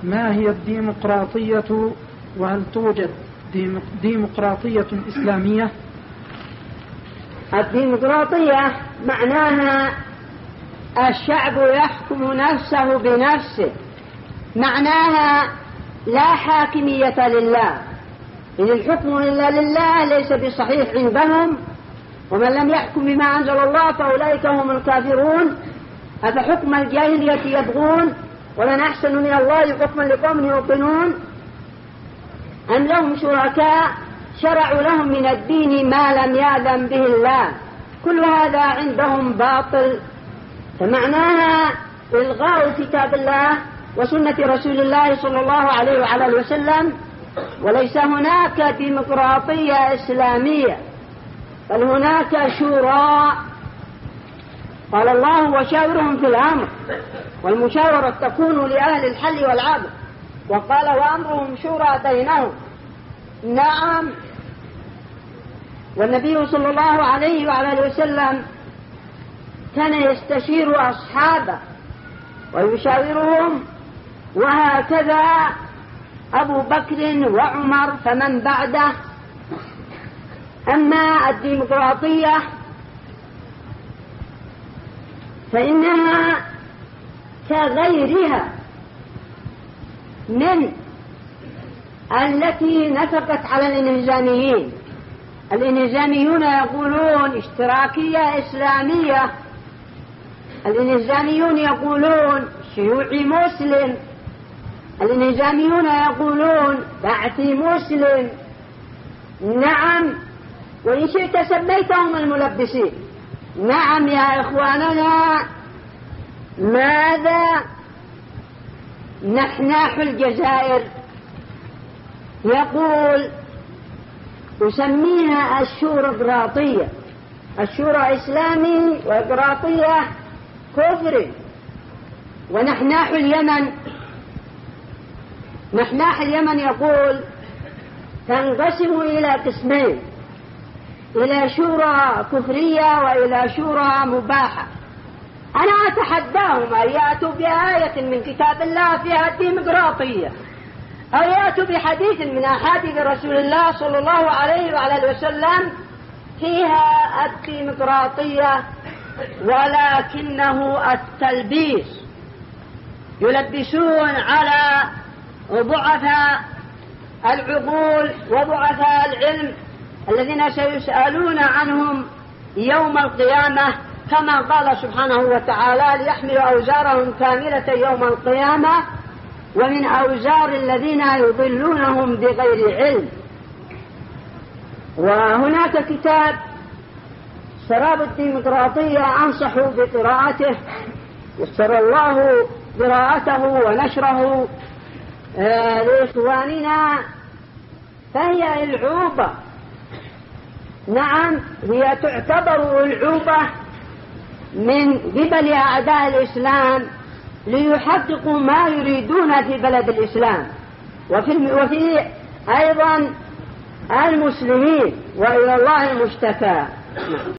ما هي الديمقراطية، وهل توجد ديمقراطية إسلامية؟ الديمقراطية معناها الشعب يحكم نفسه بنفسه، معناها لا حاكمية لله، إن الحكم إلا لله ليس بصحيح عندهم، ومن لم يحكم بما أنزل الله فأولئك هم الكافرون. أفحكم الجاهلية يبغون ومن أحسن من الله حكما لقوم يوقنون، أم لهم شركاء شرعوا لهم من الدين ما لم يأذن به الله، كل هذا عندهم باطل. فمعناها إلغاء كتاب الله وسنة رسول الله صلى الله عليه وعلى اله وسلم، وليس هناك ديمقراطية إسلامية، بل هناك شورى. قال الله وشاورهم في الأمر، والمشاورة تكون لأهل الحل والعقد، وقال وأمرهم شورى بينهم. نعم، والنبي صلى الله عليه وعلى اله وسلم كان يستشير أصحابه ويشاورهم، وهكذا أبو بكر وعمر فمن بعده. أما الديمقراطية فإنها كغيرها من التي نفقت على الانهزاميين. الانهزاميون يقولون اشتراكية إسلامية، الانهزاميون يقولون شيوعي مسلم، الانهزاميون يقولون بعثي مسلم. نعم، وإن شئت سميتهم الملبسين. نعم يا إخواننا، ماذا نحناح الجزائر يقول أسميها الشورقراطية، الشورى إسلامي وقراطية كفر. ونحناح اليمن، نحناح اليمن يقول تنقسم إلى قسمين، إلى شورى كفرية وإلى شورى مباحة. أنا أتحداهم أن يأتوا بآية من كتاب الله فيها الديمقراطية، أو يأتوا بحديث من أحاديث رسول الله صلى الله عليه وعلى اله وسلم فيها الديمقراطية، ولكنه التلبيس. يلبسون على ضعفاء العقول وضعفاء العلم الذين سيسألون عنهم يوم القيامة، كما قال سبحانه وتعالى ليحملوا أوزارهم كاملة يوم القيامة ومن أوزار الذين يضلونهم بغير علم. وهناك كتاب شراب الديمقراطية أنصح بقراءته، يسر الله قراءته ونشره لإخواننا، فهي العوبة. نعم، هي تعتبر العوبة من قبل أعداء الإسلام ليحققوا ما يريدون في بلد الإسلام وفي أيضا المسلمين، وإلى الله المشتكى.